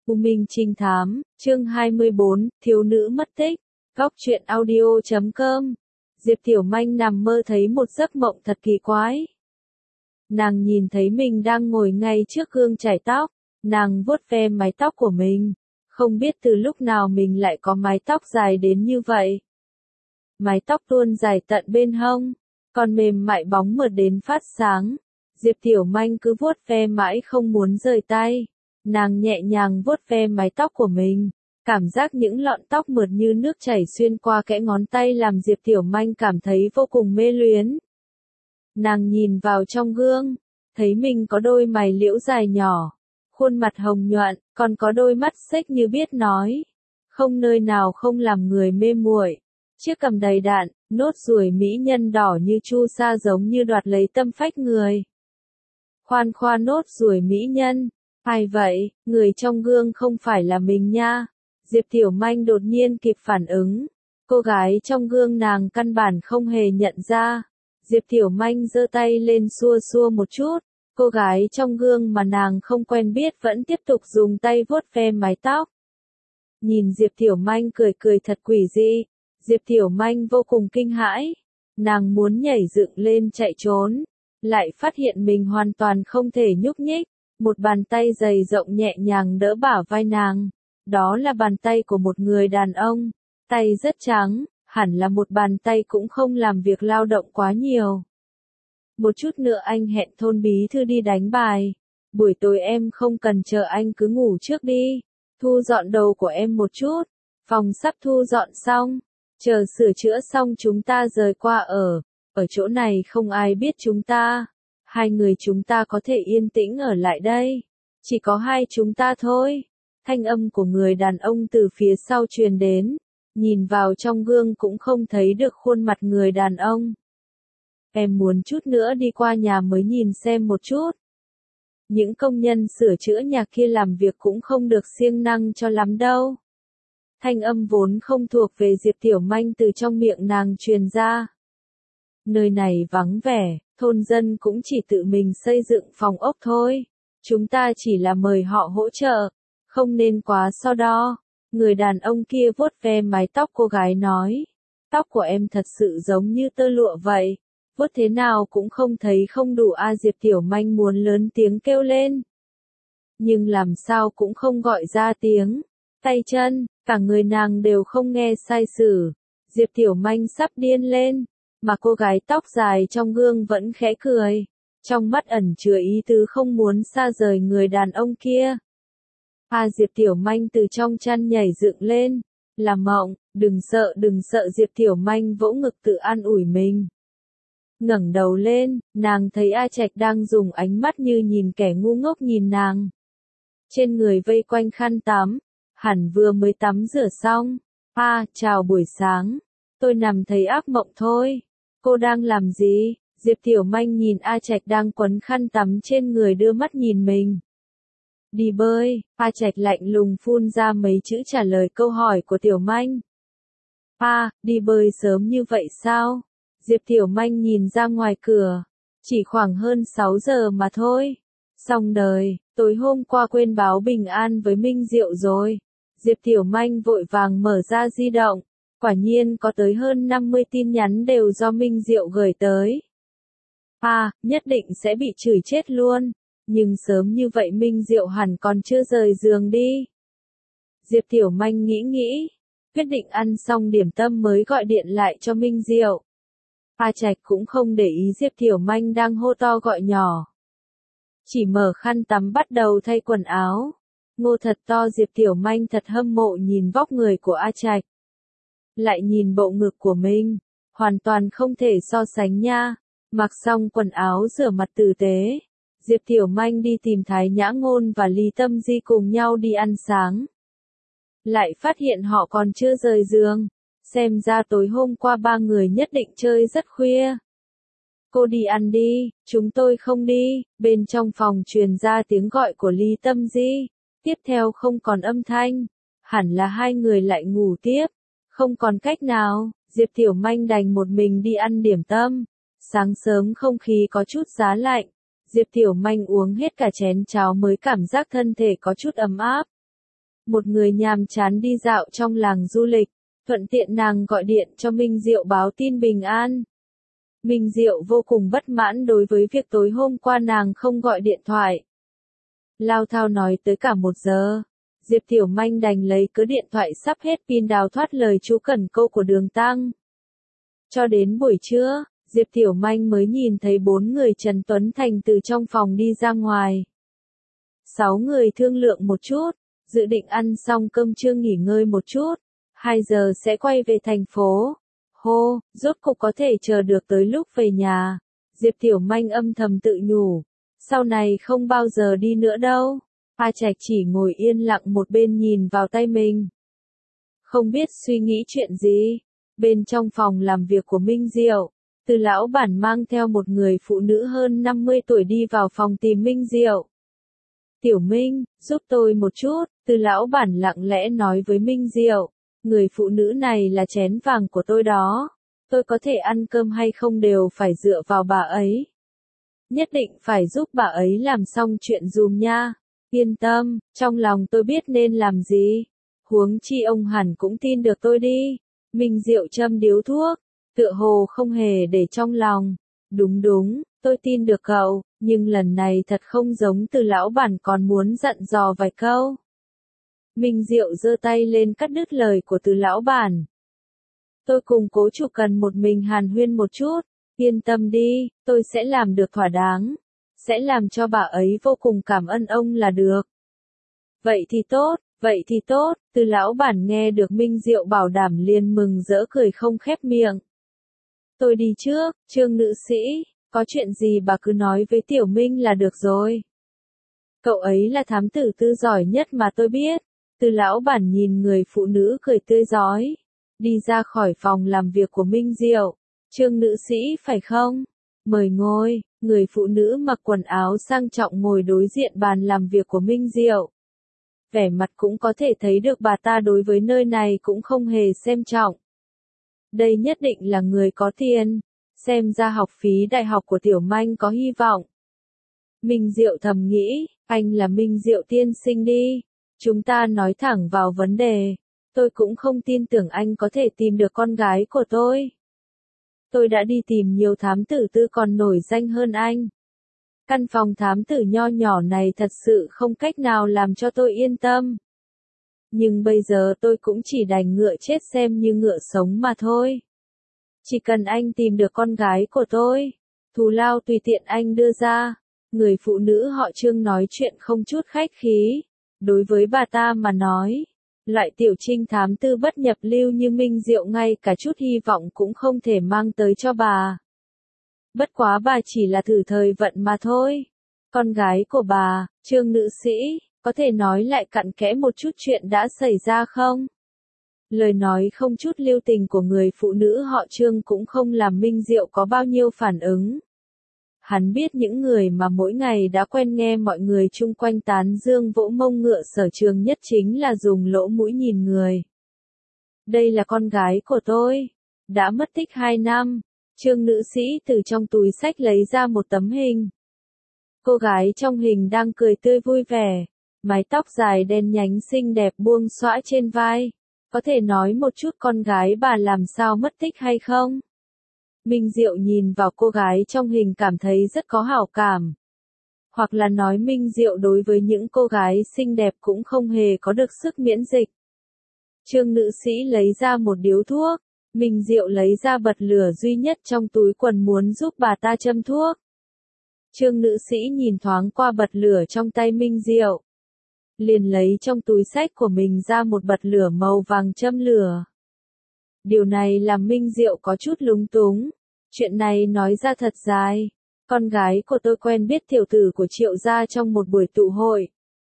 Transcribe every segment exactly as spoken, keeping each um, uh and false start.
U Minh Trinh Thám, chương hai mươi bốn, thiếu nữ mất tích, góc truyện audio chấm com. Diệp Tiểu Manh nằm mơ thấy một giấc mộng thật kỳ quái. Nàng nhìn thấy mình đang ngồi ngay trước gương chải tóc, nàng vuốt ve mái tóc của mình, không biết từ lúc nào mình lại có mái tóc dài đến như vậy. Mái tóc luôn dài tận bên hông, còn mềm mại bóng mượt đến phát sáng. Diệp Tiểu Manh cứ vuốt ve mãi không muốn rời tay. Nàng nhẹ nhàng vuốt ve mái tóc của mình, cảm giác những lọn tóc mượt như nước chảy xuyên qua kẽ ngón tay làm Diệp Tiểu Manh cảm thấy vô cùng mê luyến. Nàng nhìn vào trong gương, thấy mình có đôi mày liễu dài nhỏ, khuôn mặt hồng nhuận, còn có đôi mắt xếch như biết nói, không nơi nào không làm người mê muội. Chiếc cằm đầy đặn, nốt ruồi mỹ nhân đỏ như chu sa giống như đoạt lấy tâm phách người. Khoan khoa nốt ruồi mỹ nhân. Ai vậy, người trong gương không phải là mình nha. Diệp Tiểu Manh đột nhiên kịp phản ứng. Cô gái trong gương nàng căn bản không hề nhận ra. Diệp Tiểu Manh giơ tay lên xua xua một chút. Cô gái trong gương mà nàng không quen biết vẫn tiếp tục dùng tay vuốt ve mái tóc. Nhìn Diệp Tiểu Manh cười cười thật quỷ dị. Diệp Tiểu Manh vô cùng kinh hãi. Nàng muốn nhảy dựng lên chạy trốn. Lại phát hiện mình hoàn toàn không thể nhúc nhích. Một bàn tay dày rộng nhẹ nhàng đỡ bả vai nàng. Đó là bàn tay của một người đàn ông. Tay rất trắng, hẳn là một bàn tay cũng không làm việc lao động quá nhiều. Một chút nữa anh hẹn thôn bí thư đi đánh bài. Buổi tối em không cần chờ anh, cứ ngủ trước đi. Thu dọn đầu của em một chút. Phòng sắp thu dọn xong. Chờ sửa chữa xong chúng ta rời qua ở. Ở chỗ này không ai biết chúng ta. Hai người chúng ta có thể yên tĩnh ở lại đây. Chỉ có hai chúng ta thôi. Thanh âm của người đàn ông từ phía sau truyền đến. Nhìn vào trong gương cũng không thấy được khuôn mặt người đàn ông. Em muốn chút nữa đi qua nhà mới nhìn xem một chút. Những công nhân sửa chữa nhà kia làm việc cũng không được siêng năng cho lắm đâu. Thanh âm vốn không thuộc về Diệp Tiểu Manh từ trong miệng nàng truyền ra. Nơi này vắng vẻ. Thôn dân cũng chỉ tự mình xây dựng phòng ốc thôi. Chúng ta chỉ là mời họ hỗ trợ, không nên quá so đo. Người đàn ông kia vuốt ve mái tóc cô gái nói. Tóc của em thật sự giống như tơ lụa vậy. Vuốt thế nào cũng không thấy không đủ a. Diệp Tiểu Manh muốn lớn tiếng kêu lên. Nhưng làm sao cũng không gọi ra tiếng. Tay chân, cả người nàng đều không nghe sai sử. Diệp Tiểu Manh sắp điên lên. Mà cô gái tóc dài trong gương vẫn khẽ cười. Trong mắt ẩn chứa ý tứ không muốn xa rời người đàn ông kia. À, Diệp Tiểu Manh từ trong chăn nhảy dựng lên. Là mộng, đừng sợ đừng sợ. Diệp Tiểu Manh vỗ ngực tự an ủi mình. Ngẩng đầu lên, nàng thấy A Trạch đang dùng ánh mắt như nhìn kẻ ngu ngốc nhìn nàng. Trên người vây quanh khăn tắm. Hẳn vừa mới tắm rửa xong. À, chào buổi sáng. Tôi nằm thấy ác mộng thôi. Cô đang làm gì? Diệp Tiểu Manh nhìn A Trạch đang quấn khăn tắm trên người đưa mắt nhìn mình. Đi bơi. A Trạch lạnh lùng phun ra mấy chữ trả lời câu hỏi của Tiểu Manh. À, đi bơi sớm như vậy sao? Diệp Tiểu Manh nhìn ra ngoài cửa. Chỉ khoảng hơn sáu giờ mà thôi. Xong đời, tối hôm qua quên báo bình an với Minh Diệu rồi. Diệp Tiểu Manh vội vàng mở ra di động. Quả nhiên có tới hơn năm mươi tin nhắn đều do Minh Diệu gửi tới. À, nhất định sẽ bị chửi chết luôn. Nhưng sớm như vậy Minh Diệu hẳn còn chưa rời giường đi. Diệp Tiểu Manh nghĩ nghĩ. Quyết định ăn xong điểm tâm mới gọi điện lại cho Minh Diệu. A Trạch cũng không để ý Diệp Tiểu Manh đang hô to gọi nhỏ. Chỉ mở khăn tắm bắt đầu thay quần áo. Ngô thật to. Diệp Tiểu Manh thật hâm mộ nhìn vóc người của A Trạch. Lại nhìn bộ ngực của mình, hoàn toàn không thể so sánh nha. Mặc xong quần áo rửa mặt tử tế, Diệp Tiểu Manh đi tìm Thái Nhã Ngôn và Lý Tâm Di cùng nhau đi ăn sáng. Lại phát hiện họ còn chưa rời giường, xem ra tối hôm qua ba người nhất định chơi rất khuya. Cô đi ăn đi, chúng tôi không đi. Bên trong phòng truyền ra tiếng gọi của Lý Tâm Di, tiếp theo không còn âm thanh, hẳn là hai người lại ngủ tiếp. Không còn cách nào, Diệp Tiểu Manh đành một mình đi ăn điểm tâm. Sáng sớm không khí có chút giá lạnh. Diệp Tiểu Manh uống hết cả chén cháo mới cảm giác thân thể có chút ấm áp. Một người nhàm chán đi dạo trong làng du lịch, thuận tiện nàng gọi điện cho Minh Diệu báo tin bình an. Minh Diệu vô cùng bất mãn đối với việc tối hôm qua nàng không gọi điện thoại. Lao thao nói tới cả một giờ. Diệp Tiểu Manh đành lấy cớ điện thoại sắp hết pin đào thoát lời chú cần câu của Đường Tăng. Cho đến buổi trưa, Diệp Tiểu Manh mới nhìn thấy bốn người Trần Tuấn Thành từ trong phòng đi ra ngoài. Sáu người thương lượng một chút, dự định ăn xong cơm trưa nghỉ ngơi một chút, hai giờ sẽ quay về thành phố. Hô, rốt cục có thể chờ được tới lúc về nhà. Diệp Tiểu Manh âm thầm tự nhủ, sau này không bao giờ đi nữa đâu. A Trạch chỉ ngồi yên lặng một bên nhìn vào tay mình. Không biết suy nghĩ chuyện gì. Bên trong phòng làm việc của Minh Diệu, Từ lão bản mang theo một người phụ nữ hơn năm mươi tuổi đi vào phòng tìm Minh Diệu. Tiểu Minh, giúp tôi một chút, Từ lão bản lặng lẽ nói với Minh Diệu. Người phụ nữ này là chén vàng của tôi đó. Tôi có thể ăn cơm hay không đều phải dựa vào bà ấy. Nhất định phải giúp bà ấy làm xong chuyện dùm nha. Yên tâm, trong lòng tôi biết nên làm gì. Huống chi ông hẳn cũng tin được tôi đi. Minh Diệu châm điếu thuốc, tựa hồ không hề để trong lòng. Đúng đúng, tôi tin được cậu, nhưng lần này thật không giống Từ lão bản còn muốn dặn dò vài câu. Minh Diệu giơ tay lên cắt đứt lời của Từ lão bản. Tôi cùng cố chủ cần một mình hàn huyên một chút, yên tâm đi, tôi sẽ làm được thỏa đáng, sẽ làm cho bà ấy vô cùng cảm ơn ông là được. Vậy thì tốt, vậy thì tốt, Từ lão bản nghe được Minh Diệu bảo đảm liền mừng rỡ cười không khép miệng. Tôi đi trước, Trương nữ sĩ, có chuyện gì bà cứ nói với Tiểu Minh là được rồi. Cậu ấy là thám tử tư giỏi nhất mà tôi biết. Từ lão bản nhìn người phụ nữ cười tươi rói, đi ra khỏi phòng làm việc của Minh Diệu. Trương nữ sĩ phải không? Mời ngồi, người phụ nữ mặc quần áo sang trọng ngồi đối diện bàn làm việc của Minh Diệu. Vẻ mặt cũng có thể thấy được bà ta đối với nơi này cũng không hề xem trọng. Đây nhất định là người có tiền, xem ra học phí đại học của Tiểu Manh có hy vọng. Minh Diệu thầm nghĩ, anh là Minh Diệu tiên sinh đi. Chúng ta nói thẳng vào vấn đề. Tôi cũng không tin tưởng anh có thể tìm được con gái của tôi. Tôi đã đi tìm nhiều thám tử tư còn nổi danh hơn anh. Căn phòng thám tử nho nhỏ này thật sự không cách nào làm cho tôi yên tâm. Nhưng bây giờ tôi cũng chỉ đành ngựa chết xem như ngựa sống mà thôi. Chỉ cần anh tìm được con gái của tôi, thù lao tùy tiện anh đưa ra. Người phụ nữ họ Trương nói chuyện không chút khách khí. Đối với bà ta mà nói, loại tiểu trinh thám tư bất nhập lưu như Minh Diệu ngay cả chút hy vọng cũng không thể mang tới cho bà. Bất quá bà chỉ là thử thời vận mà thôi. Con gái của bà, Trương nữ sĩ, có thể nói lại cặn kẽ một chút chuyện đã xảy ra không? Lời nói không chút lưu tình của người phụ nữ họ Trương cũng không làm Minh Diệu có bao nhiêu phản ứng. Hắn biết những người mà mỗi ngày đã quen nghe mọi người chung quanh tán dương vỗ mông ngựa Sở Trường nhất chính là dùng lỗ mũi nhìn người. Đây là con gái của tôi. Đã mất tích hai năm. Trương nữ sĩ từ trong túi xách lấy ra một tấm hình. Cô gái trong hình đang cười tươi vui vẻ. Mái tóc dài đen nhánh xinh đẹp buông xõa trên vai. Có thể nói một chút con gái bà làm sao mất tích hay không? Minh Diệu nhìn vào cô gái trong hình cảm thấy rất có hảo cảm. Hoặc là nói Minh Diệu đối với những cô gái xinh đẹp cũng không hề có được sức miễn dịch. Trương nữ sĩ lấy ra một điếu thuốc. Minh Diệu lấy ra bật lửa duy nhất trong túi quần muốn giúp bà ta châm thuốc. Trương nữ sĩ nhìn thoáng qua bật lửa trong tay Minh Diệu. Liền lấy trong túi xách của mình ra một bật lửa màu vàng châm lửa. Điều này làm Minh Diệu có chút lúng túng. Chuyện này nói ra thật dài. Con gái của tôi quen biết tiểu tử của Triệu gia trong một buổi tụ hội.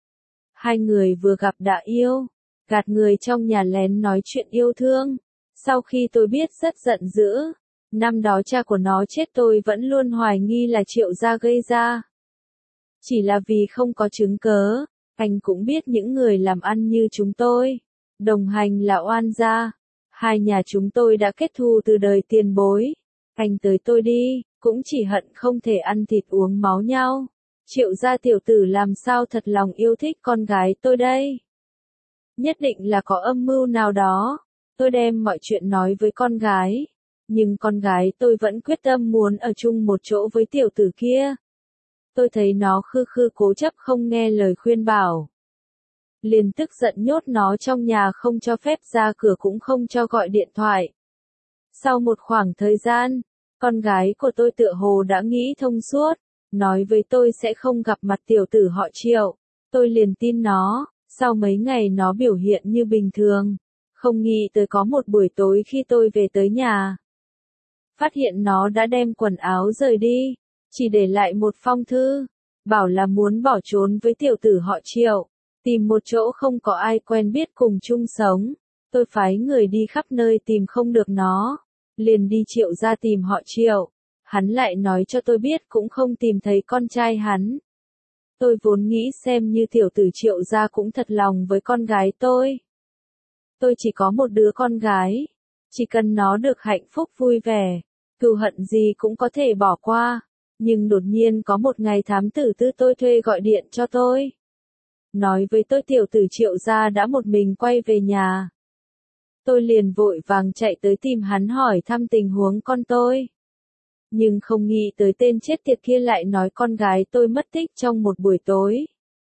Hai người vừa gặp đã yêu. Gạt người trong nhà lén nói chuyện yêu thương. Sau khi tôi biết rất giận dữ. Năm đó cha của nó chết tôi vẫn luôn hoài nghi là Triệu gia gây ra. Chỉ là vì không có chứng cớ. Anh cũng biết những người làm ăn như chúng tôi. Đồng hành là oan gia. Hai nhà chúng tôi đã kết thù từ đời tiền bối. Anh tới tôi đi, cũng chỉ hận không thể ăn thịt uống máu nhau. Triệu gia tiểu tử làm sao thật lòng yêu thích con gái tôi đây. Nhất định là có âm mưu nào đó. Tôi đem mọi chuyện nói với con gái. Nhưng con gái tôi vẫn quyết tâm muốn ở chung một chỗ với tiểu tử kia. Tôi thấy nó khư khư cố chấp không nghe lời khuyên bảo. Liền tức giận nhốt nó trong nhà không cho phép ra cửa cũng không cho gọi điện thoại. Sau một khoảng thời gian, con gái của tôi tựa hồ đã nghĩ thông suốt, nói với tôi sẽ không gặp mặt tiểu tử họ Triệu. Tôi liền tin nó, sau mấy ngày nó biểu hiện như bình thường. Không nghĩ tới có một buổi tối khi tôi về tới nhà. Phát hiện nó đã đem quần áo rời đi, chỉ để lại một phong thư, bảo là muốn bỏ trốn với tiểu tử họ Triệu, tìm một chỗ không có ai quen biết cùng chung sống. Tôi phái người đi khắp nơi tìm không được nó, liền đi Triệu ra tìm họ Triệu. Hắn lại nói cho tôi biết cũng không tìm thấy con trai hắn. Tôi vốn nghĩ xem như tiểu tử Triệu ra cũng thật lòng với con gái tôi. Tôi chỉ có một đứa con gái, chỉ cần nó được hạnh phúc vui vẻ, cừu hận gì cũng có thể bỏ qua. Nhưng đột nhiên có một ngày thám tử tư tôi thuê gọi điện cho tôi. Nói với tôi tiểu tử Triệu gia đã một mình quay về nhà. Tôi liền vội vàng chạy tới tìm hắn hỏi thăm tình huống con tôi. Nhưng không nghĩ tới tên chết tiệt kia lại nói con gái tôi mất tích trong một buổi tối.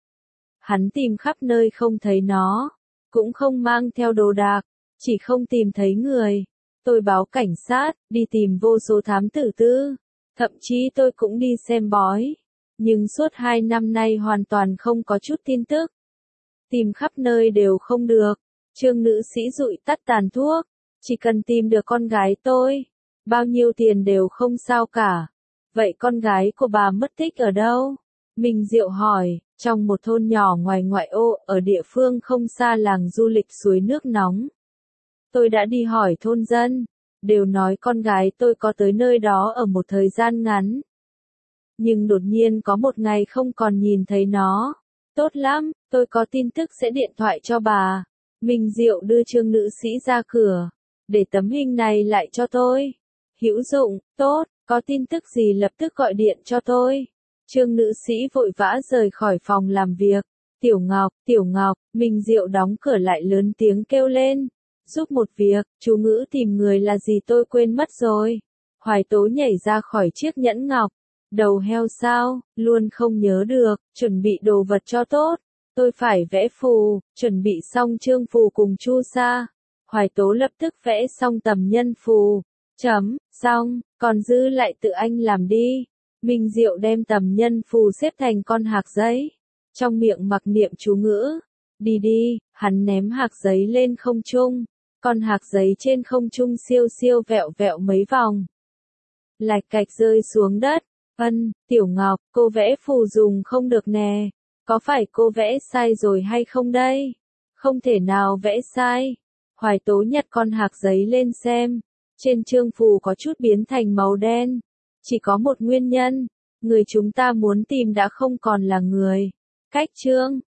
Hắn tìm khắp nơi không thấy nó, cũng không mang theo đồ đạc, chỉ không tìm thấy người. Tôi báo cảnh sát, đi tìm vô số thám tử tư, thậm chí tôi cũng đi xem bói. Nhưng suốt hai năm nay hoàn toàn không có chút tin tức. Tìm khắp nơi đều không được. Trương nữ sĩ dụi tắt tàn thuốc. Chỉ cần tìm được con gái tôi, bao nhiêu tiền đều không sao cả. Vậy con gái của bà mất tích ở đâu? Minh Diệu hỏi, trong một thôn nhỏ ngoài ngoại ô, ở địa phương không xa làng du lịch suối nước nóng. Tôi đã đi hỏi thôn dân, đều nói con gái tôi có tới nơi đó ở một thời gian ngắn. Nhưng đột nhiên có một ngày không còn nhìn thấy nó. Tốt lắm, tôi có tin tức sẽ điện thoại cho bà. Minh Diệu đưa Trương nữ sĩ ra cửa, để tấm hình này lại cho tôi. Hữu dụng, tốt, có tin tức gì lập tức gọi điện cho tôi. Trương nữ sĩ vội vã rời khỏi phòng làm việc. Tiểu Ngọc, Tiểu Ngọc, Minh Diệu đóng cửa lại lớn tiếng kêu lên. Giúp một việc, chú ngữ tìm người là gì tôi quên mất rồi. Hoài Tố nhảy ra khỏi chiếc nhẫn ngọc. Đầu heo sao, luôn không nhớ được, chuẩn bị đồ vật cho tốt. Tôi phải vẽ phù, chuẩn bị xong chương phù cùng chu sa. Hoài Tố lập tức vẽ xong tầm nhân phù. Chấm, xong, còn dư lại tự anh làm đi. Minh Diệu đem tầm nhân phù xếp thành con hạc giấy. Trong miệng mặc niệm chú ngữ. Đi đi, hắn ném hạc giấy lên không trung. Con hạc giấy trên không trung siêu siêu vẹo vẹo mấy vòng. Lạch cạch rơi xuống đất. Ân, Tiểu Ngọc, cô vẽ phù dùng không được nè. Có phải cô vẽ sai rồi hay không đây? Không thể nào vẽ sai. Hoài Tố nhặt con hạc giấy lên xem. Trên chương phù có chút biến thành màu đen. Chỉ có một nguyên nhân. Người chúng ta muốn tìm đã không còn là người. Cách chương.